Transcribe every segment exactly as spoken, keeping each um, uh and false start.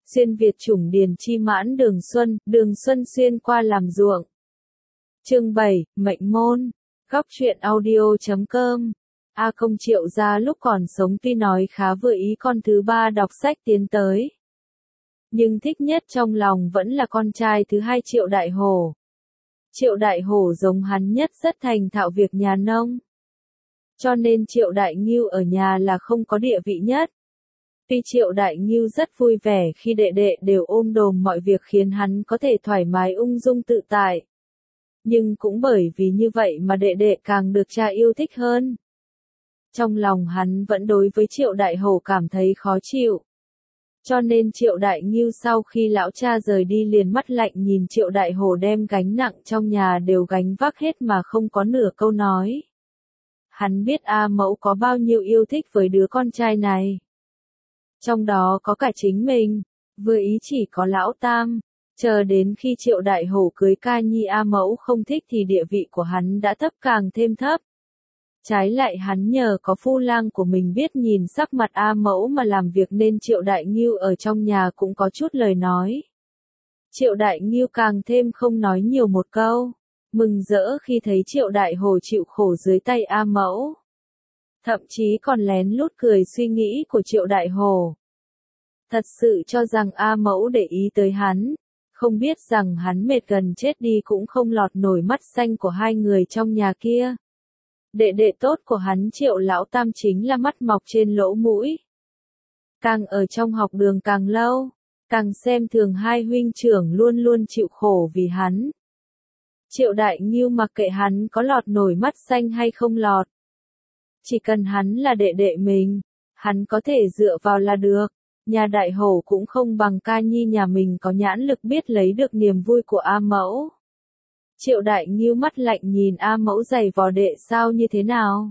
xuyên Việt chủng điền chi mãn đường xuân, đường xuân xuyên qua làm ruộng. Chương bảy, mệnh môn. Góc truyện audio chấm com. A Công Triệu gia lúc còn sống tuy nói khá vừa ý con thứ ba đọc sách tiến tới, nhưng thích nhất trong lòng vẫn là con trai thứ hai Triệu Đại Hổ. Triệu Đại Hổ giống hắn nhất rất thành thạo việc nhà nông. Cho nên Triệu Đại Ngưu ở nhà là không có địa vị nhất. Tuy Triệu Đại Ngưu rất vui vẻ khi đệ đệ đều ôm đồm mọi việc khiến hắn có thể thoải mái ung dung tự tại, nhưng cũng bởi vì như vậy mà đệ đệ càng được cha yêu thích hơn. Trong lòng hắn vẫn đối với Triệu Đại Hổ cảm thấy khó chịu. Cho nên Triệu Đại Ngưu sau khi lão cha rời đi liền mắt lạnh nhìn Triệu Đại Hổ đem gánh nặng trong nhà đều gánh vác hết mà không có nửa câu nói. Hắn biết A Mẫu có bao nhiêu yêu thích với đứa con trai này. Trong đó có cả chính mình, vừa ý chỉ có lão tam. Chờ đến khi Triệu Đại Hổ cưới ca nhi A Mẫu không thích thì địa vị của hắn đã thấp càng thêm thấp. Trái lại hắn nhờ có phu lang của mình biết nhìn sắc mặt A Mẫu mà làm việc nên Triệu Đại Ngưu ở trong nhà cũng có chút lời nói. Triệu Đại Ngưu càng thêm không nói nhiều một câu, mừng rỡ khi thấy Triệu Đại Hổ chịu khổ dưới tay A Mẫu. Thậm chí còn lén lút cười suy nghĩ của Triệu Đại Hổ. Thật sự cho rằng A Mẫu để ý tới hắn, không biết rằng hắn mệt gần chết đi cũng không lọt nổi mắt xanh của hai người trong nhà kia. Đệ đệ tốt của hắn Triệu Lão Tam chính là mắt mọc trên lỗ mũi. Càng ở trong học đường càng lâu, càng xem thường hai huynh trưởng luôn luôn chịu khổ vì hắn. Triệu Đại Ngưu mặc kệ hắn có lọt nổi mắt xanh hay không lọt. Chỉ cần hắn là đệ đệ mình, hắn có thể dựa vào là được. Nhà Đại Hổ cũng không bằng ca nhi nhà mình có nhãn lực biết lấy được niềm vui của A Mẫu. Triệu Đại Ngưu mắt lạnh nhìn A Mẫu giày vò đệ sao như thế nào.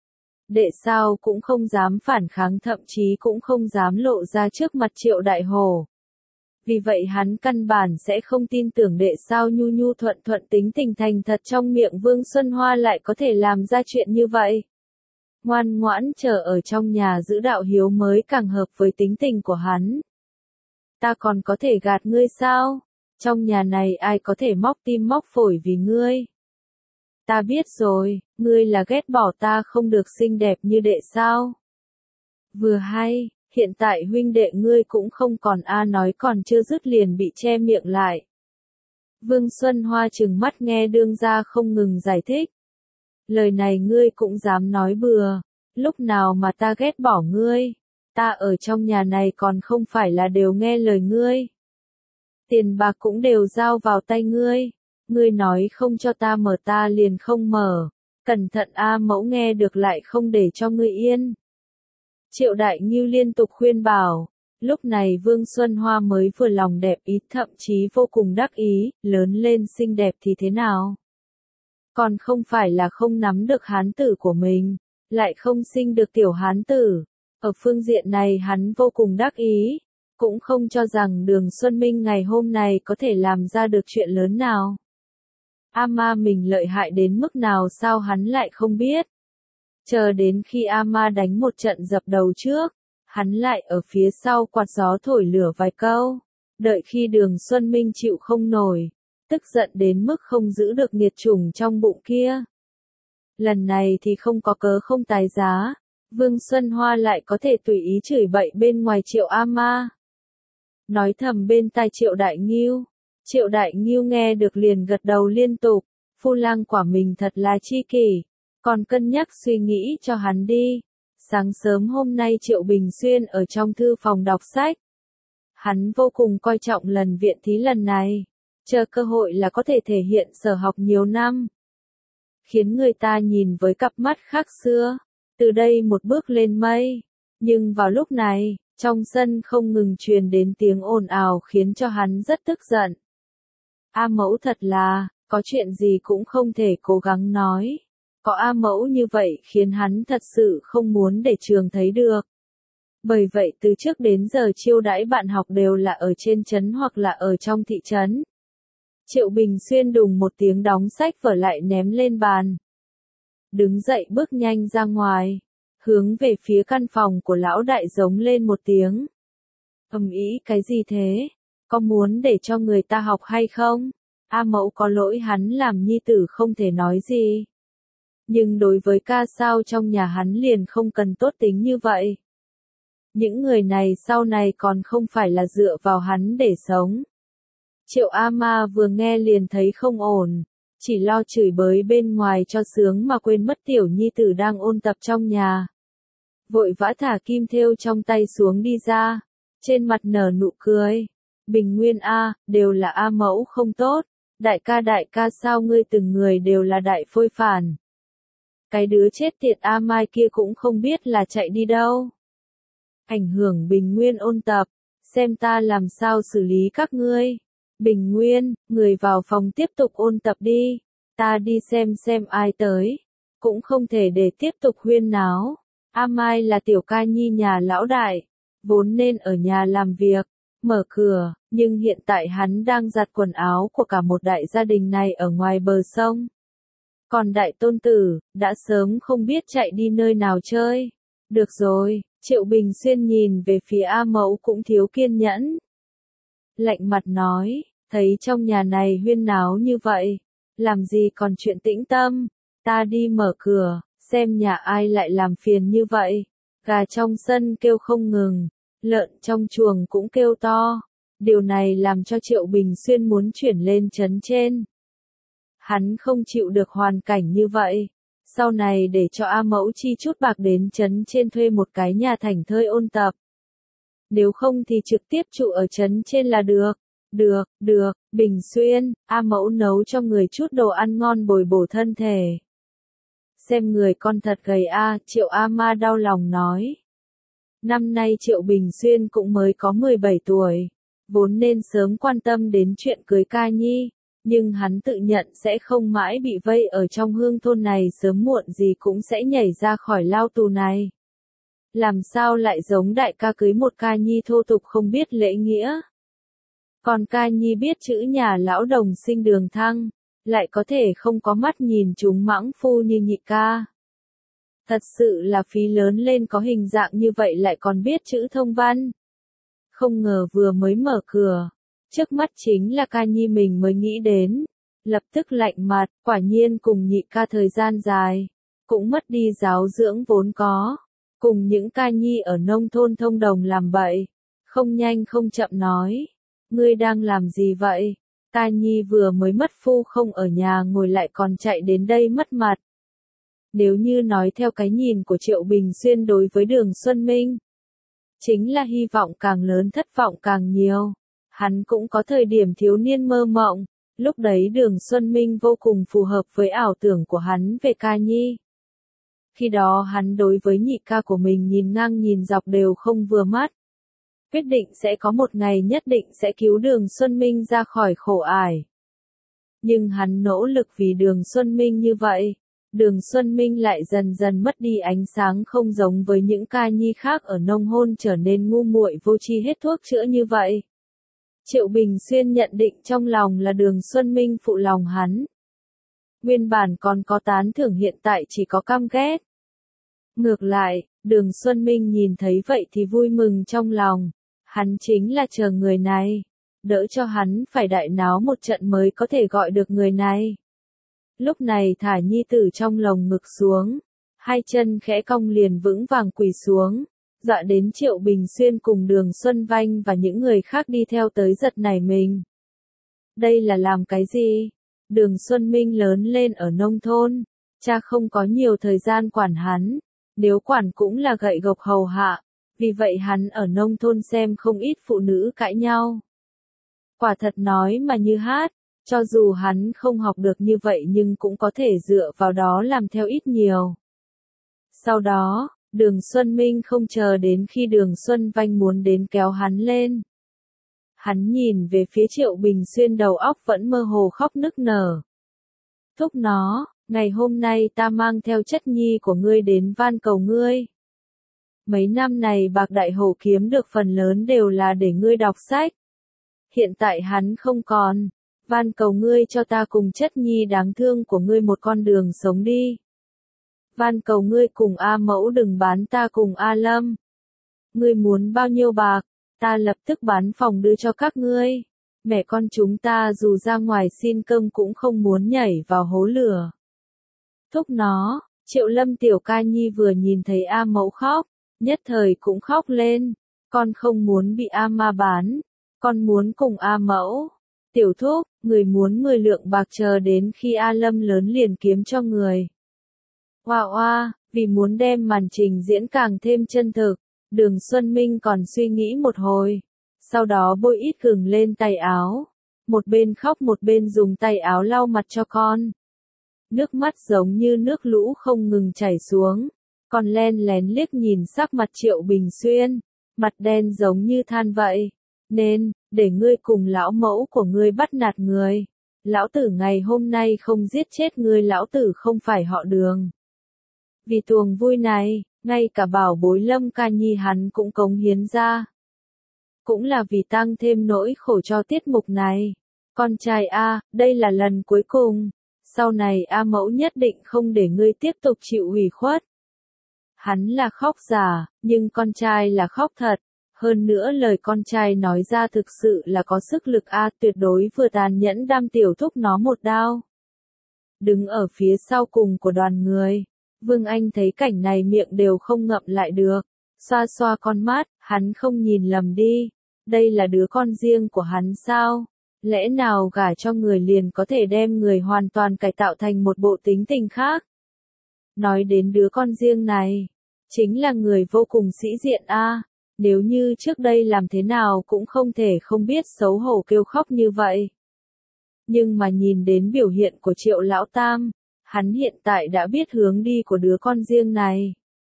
Đệ sao cũng không dám phản kháng, thậm chí cũng không dám lộ ra trước mặt Triệu Đại Hổ. Vì vậy hắn căn bản sẽ không tin tưởng đệ sao nhu nhu thuận thuận tính tình thành thật trong miệng Vương Xuân Hoa lại có thể làm ra chuyện như vậy. Ngoan ngoãn chờ ở trong nhà giữ đạo hiếu mới càng hợp với tính tình của hắn. Ta còn có thể gạt ngươi sao? Trong nhà này ai có thể móc tim móc phổi vì ngươi? Ta biết rồi, ngươi là ghét bỏ ta không được xinh đẹp như đệ sao? Vừa hay, hiện tại huynh đệ ngươi cũng không còn a nói còn chưa dứt liền bị che miệng lại. Vương Xuân Hoa trừng mắt nghe đương gia không ngừng giải thích. Lời này ngươi cũng dám nói bừa, lúc nào mà ta ghét bỏ ngươi, ta ở trong nhà này còn không phải là đều nghe lời ngươi. Tiền bạc cũng đều giao vào tay ngươi, ngươi nói không cho ta mở ta liền không mở, cẩn thận A Mẫu nghe được lại không để cho ngươi yên. Triệu Đại Ngưu liên tục khuyên bảo, lúc này Vương Xuân Hoa mới vừa lòng đẹp ý thậm chí vô cùng đắc ý, lớn lên xinh đẹp thì thế nào? Còn không phải là không nắm được hán tử của mình, lại không sinh được tiểu hán tử. Ở phương diện này hắn vô cùng đắc ý, cũng không cho rằng Đường Xuân Minh ngày hôm này có thể làm ra được chuyện lớn nào. A Ma mình lợi hại đến mức nào sao hắn lại không biết. Chờ đến khi A Ma đánh một trận dập đầu trước, hắn lại ở phía sau quạt gió thổi lửa vài câu, đợi khi Đường Xuân Minh chịu không nổi, tức giận đến mức không giữ được nghiệt chủng trong bụng kia. Lần này thì không có cớ không tái giá, Vương Xuân Hoa lại có thể tùy ý chửi bậy bên ngoài Triệu A Ma. Nói thầm bên tai Triệu Đại Ngưu, Triệu Đại Ngưu nghe được liền gật đầu liên tục, phu lang quả mình thật là chi kỷ, còn cân nhắc suy nghĩ cho hắn đi. Sáng sớm hôm nay Triệu Bình Xuyên ở trong thư phòng đọc sách. Hắn vô cùng coi trọng lần viện thí lần này, chờ cơ hội là có thể thể hiện sở học nhiều năm, khiến người ta nhìn với cặp mắt khác xưa, từ đây một bước lên mây. Nhưng vào lúc này, trong sân không ngừng truyền đến tiếng ồn ào khiến cho hắn rất tức giận. A Mẫu thật là, có chuyện gì cũng không thể cố gắng nói. Có A Mẫu như vậy khiến hắn thật sự không muốn để trường thấy được. Bởi vậy từ trước đến giờ chiêu đãi bạn học đều là ở trên trấn hoặc là ở trong thị trấn. Triệu Bình Xuyên đùng một tiếng đóng sách vở lại ném lên bàn. Đứng dậy bước nhanh ra ngoài, hướng về phía căn phòng của lão đại giống lên một tiếng. Ầm ĩ cái gì thế? Có muốn để cho người ta học hay không? A Mẫu có lỗi hắn làm nhi tử không thể nói gì. Nhưng đối với ca sao trong nhà hắn liền không cần tốt tính như vậy. Những người này sau này còn không phải là dựa vào hắn để sống. Triệu A Ma vừa nghe liền thấy không ổn, chỉ lo chửi bới bên ngoài cho sướng mà quên mất tiểu nhi tử đang ôn tập trong nhà. Vội vã thả kim thêu trong tay xuống đi ra, trên mặt nở nụ cười. Bình Nguyên A, đều là A Mẫu không tốt, đại ca đại ca sao ngươi từng người đều là đại phôi phản. Cái đứa chết tiệt A Mai kia cũng không biết là chạy đi đâu. Ảnh hưởng Bình Nguyên ôn tập, xem ta làm sao xử lý các ngươi. Bình Nguyên, người vào phòng tiếp tục ôn tập đi, ta đi xem xem ai tới. Cũng không thể để tiếp tục huyên náo. A Mai là tiểu ca nhi nhà lão đại, vốn nên ở nhà làm việc, mở cửa, nhưng hiện tại hắn đang giặt quần áo của cả một đại gia đình này ở ngoài bờ sông. Còn đại tôn tử, đã sớm không biết chạy đi nơi nào chơi. Được rồi, Triệu Bình Xuyên nhìn về phía A Mẫu cũng thiếu kiên nhẫn. Lạnh mặt nói, thấy trong nhà này huyên náo như vậy, làm gì còn chuyện tĩnh tâm, ta đi mở cửa, xem nhà ai lại làm phiền như vậy. Gà trong sân kêu không ngừng, lợn trong chuồng cũng kêu to. Điều này làm cho Triệu Bình Xuyên muốn chuyển lên trấn trên. Hắn không chịu được hoàn cảnh như vậy. Sau này để cho A Mẫu chi chút bạc đến trấn trên thuê một cái nhà thành thơi ôn tập. Nếu không thì trực tiếp trụ ở trấn trên là được. Được, được, Bình Xuyên, A Mẫu nấu cho người chút đồ ăn ngon bồi bổ thân thể. Xem người con thật gầy a, Triệu A Ma đau lòng nói. Năm nay Triệu Bình Xuyên cũng mới có mười bảy tuổi, vốn nên sớm quan tâm đến chuyện cưới ca nhi, nhưng hắn tự nhận sẽ không mãi bị vây ở trong hương thôn này, sớm muộn gì cũng sẽ nhảy ra khỏi lao tù này. Làm sao lại giống đại ca cưới một ca nhi thô tục không biết lễ nghĩa. Còn ca nhi biết chữ nhà lão đồng sinh đường thăng, lại có thể không có mắt nhìn chúng mãng phu như nhị ca. Thật sự là phí lớn lên có hình dạng như vậy lại còn biết chữ thông văn. Không ngờ vừa mới mở cửa, trước mắt chính là ca nhi mình mới nghĩ đến. Lập tức lạnh mặt, quả nhiên cùng nhị ca thời gian dài, cũng mất đi giáo dưỡng vốn có. Cùng những ca nhi ở nông thôn thông đồng làm bậy, không nhanh không chậm nói. Ngươi đang làm gì vậy? Ca nhi vừa mới mất phu không ở nhà ngồi lại còn chạy đến đây mất mặt. Nếu như nói theo cái nhìn của Triệu Bình Xuyên đối với Đường Xuân Minh, chính là hy vọng càng lớn thất vọng càng nhiều. Hắn cũng có thời điểm thiếu niên mơ mộng, lúc đấy Đường Xuân Minh vô cùng phù hợp với ảo tưởng của hắn về ca nhi. Khi đó hắn đối với nhị ca của mình nhìn ngang nhìn dọc đều không vừa mắt. Quyết định sẽ có một ngày nhất định sẽ cứu Đường Xuân Minh ra khỏi khổ ải. Nhưng hắn nỗ lực vì Đường Xuân Minh như vậy, Đường Xuân Minh lại dần dần mất đi ánh sáng, không giống với những ca nhi khác ở nông thôn trở nên ngu muội vô tri hết thuốc chữa như vậy. Triệu Bình Xuyên nhận định trong lòng là Đường Xuân Minh phụ lòng hắn. Nguyên bản còn có tán thưởng, hiện tại chỉ có căm ghét. Ngược lại, Đường Xuân Minh nhìn thấy vậy thì vui mừng trong lòng. Hắn chính là chờ người này, đỡ cho hắn phải đại náo một trận mới có thể gọi được người này. Lúc này thả nhi tử trong lồng ngực xuống, hai chân khẽ cong liền vững vàng quỳ xuống, dọa đến Triệu Bình Xuyên cùng Đường Xuân Vanh và những người khác đi theo tới giật nảy mình. Đây là làm cái gì? Đường Xuân Minh lớn lên ở nông thôn, cha không có nhiều thời gian quản hắn, nếu quản cũng là gậy gộc hầu hạ, vì vậy hắn ở nông thôn xem không ít phụ nữ cãi nhau. Quả thật nói mà như hát. Cho dù hắn không học được như vậy nhưng cũng có thể dựa vào đó làm theo ít nhiều. Sau đó, Đường Xuân Minh không chờ đến khi Đường Xuân Vanh muốn đến kéo hắn lên. Hắn nhìn về phía Triệu Bình Xuyên, đầu óc vẫn mơ hồ khóc nức nở. Thúc nó, ngày hôm nay ta mang theo chất nhi của ngươi đến van cầu ngươi. Mấy năm này bạc đại hổ kiếm được phần lớn đều là để ngươi đọc sách. Hiện tại hắn không còn. Van cầu ngươi cho ta cùng chất nhi đáng thương của ngươi một con đường sống đi. Van cầu ngươi cùng A Mẫu đừng bán ta cùng A Lâm. Ngươi muốn bao nhiêu bạc, ta lập tức bán phòng đưa cho các ngươi. Mẹ con chúng ta dù ra ngoài xin cơm cũng không muốn nhảy vào hố lửa. Thúc nó, Triệu Lâm tiểu ca nhi vừa nhìn thấy A Mẫu khóc, nhất thời cũng khóc lên. Con không muốn bị A Ma bán, con muốn cùng A Mẫu. Tiểu thúc, người muốn mười lượng bạc chờ đến khi A Lâm lớn liền kiếm cho người. Oa oa, vì muốn đem màn trình diễn càng thêm chân thực, Đường Xuân Minh còn suy nghĩ một hồi. Sau đó bôi ít gừng lên tay áo. Một bên khóc một bên dùng tay áo lau mặt cho con. Nước mắt giống như nước lũ không ngừng chảy xuống. Con len lén liếc nhìn sắc mặt Triệu Bình Xuyên. Mặt đen giống như than vậy. Nên, để ngươi cùng lão mẫu của ngươi bắt nạt người. Lão tử ngày hôm nay không giết chết ngươi, lão tử không phải họ Đường. Vì tuồng vui này, ngay cả bảo bối Lâm ca nhi hắn cũng cống hiến ra. Cũng là vì tăng thêm nỗi khổ cho tiết mục này. Con trai A, đây là lần cuối cùng. Sau này A Mẫu nhất định không để ngươi tiếp tục chịu ủy khuất. Hắn là khóc giả, nhưng con trai là khóc thật. Hơn nữa lời con trai nói ra thực sự là có sức lực A, tuyệt đối vừa tàn nhẫn đam tiểu thúc nó một đao. Đứng ở phía sau cùng của đoàn người, Vương Anh thấy cảnh này miệng đều không ngậm lại được. Xoa xoa con mắt, hắn không nhìn lầm đi. Đây là đứa con riêng của hắn sao? Lẽ nào gả cho người liền có thể đem người hoàn toàn cải tạo thành một bộ tính tình khác? Nói đến đứa con riêng này, chính là người vô cùng sĩ diện a. Nếu như trước đây làm thế nào cũng không thể không biết xấu hổ kêu khóc như vậy. Nhưng mà nhìn đến biểu hiện của Triệu Lão Tam, hắn hiện tại đã biết hướng đi của đứa con riêng này.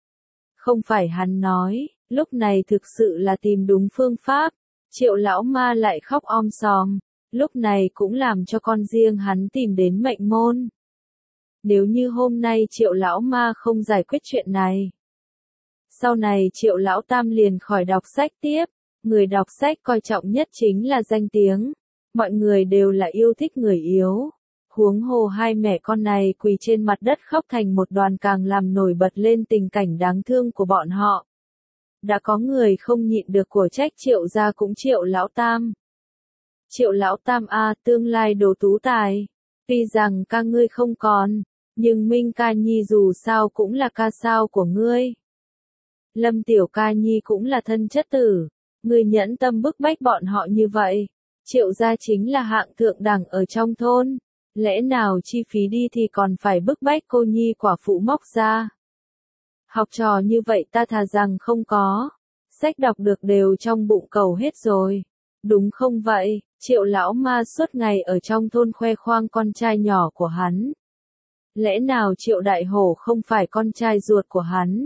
Không phải hắn nói, lúc này thực sự là tìm đúng phương pháp. Triệu Lão Ma lại khóc om sòm, lúc này cũng làm cho con riêng hắn tìm đến mệnh môn. Nếu như hôm nay Triệu Lão Ma không giải quyết chuyện này, sau này Triệu Lão Tam liền khỏi đọc sách tiếp. Người đọc sách coi trọng nhất chính là danh tiếng. Mọi người đều là yêu thích người yếu. Huống hồ hai mẹ con này quỳ trên mặt đất khóc thành một đoàn càng làm nổi bật lên tình cảnh đáng thương của bọn họ. Đã có người không nhịn được của trách Triệu gia cũng Triệu Lão Tam. Triệu Lão Tam a, tương lai đồ tú tài. Tuy rằng ca ngươi không còn, nhưng Minh ca nhi dù sao cũng là ca sao của ngươi. Lâm tiểu ca nhi cũng là thân chất tử. Ngươi nhẫn tâm bức bách bọn họ như vậy. Triệu gia chính là hạng thượng đẳng ở trong thôn. Lẽ nào chi phí đi thì còn phải bức bách cô nhi quả phụ móc ra. Học trò như vậy ta thà rằng không có. Sách đọc được đều trong bụng cầu hết rồi. Đúng không vậy? Triệu Lão Ma suốt ngày ở trong thôn khoe khoang con trai nhỏ của hắn. Lẽ nào Triệu Đại Hổ không phải con trai ruột của hắn?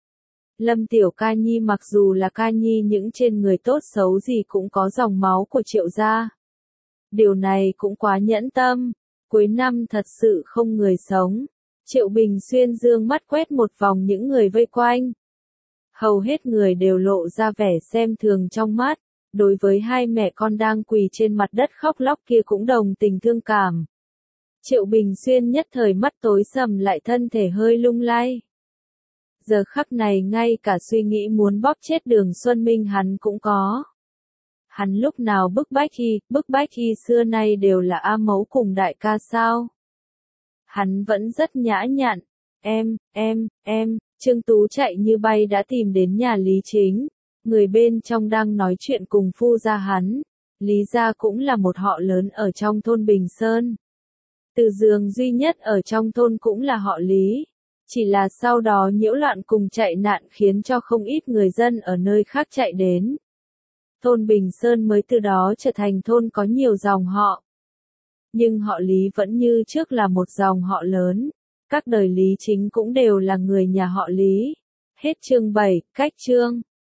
Lâm tiểu ca nhi mặc dù là ca nhi những trên người tốt xấu gì cũng có dòng máu của Triệu gia. Điều này cũng quá nhẫn tâm. Cuối năm thật sự không người sống. Triệu Bình Xuyên dương mắt quét một vòng những người vây quanh. Hầu hết người đều lộ ra vẻ xem thường trong mắt. Đối với hai mẹ con đang quỳ trên mặt đất khóc lóc kia cũng đồng tình thương cảm. Triệu Bình Xuyên nhất thời mắt tối sầm lại thân thể hơi lung lay. Giờ khắc này ngay cả suy nghĩ muốn bóp chết Đường Xuân Minh hắn cũng có. Hắn lúc nào bức bách khi, bức bách khi xưa nay đều là A Mẫu cùng đại ca sao. Hắn vẫn rất nhã nhặn. Em, em, em, Trương Tú chạy như bay đã tìm đến nhà Lý Chính. Người bên trong đang nói chuyện cùng phu gia hắn. Lý gia cũng là một họ lớn ở trong thôn Bình Sơn. Từ Dường duy nhất ở trong thôn cũng là họ Lý. Chỉ là sau đó nhiễu loạn cùng chạy nạn khiến cho không ít người dân ở nơi khác chạy đến. Thôn Bình Sơn mới từ đó trở thành thôn có nhiều dòng họ. Nhưng họ Lý vẫn như trước là một dòng họ lớn. Các đời Lý Chính cũng đều là người nhà họ Lý. Hết chương bảy, cách chương.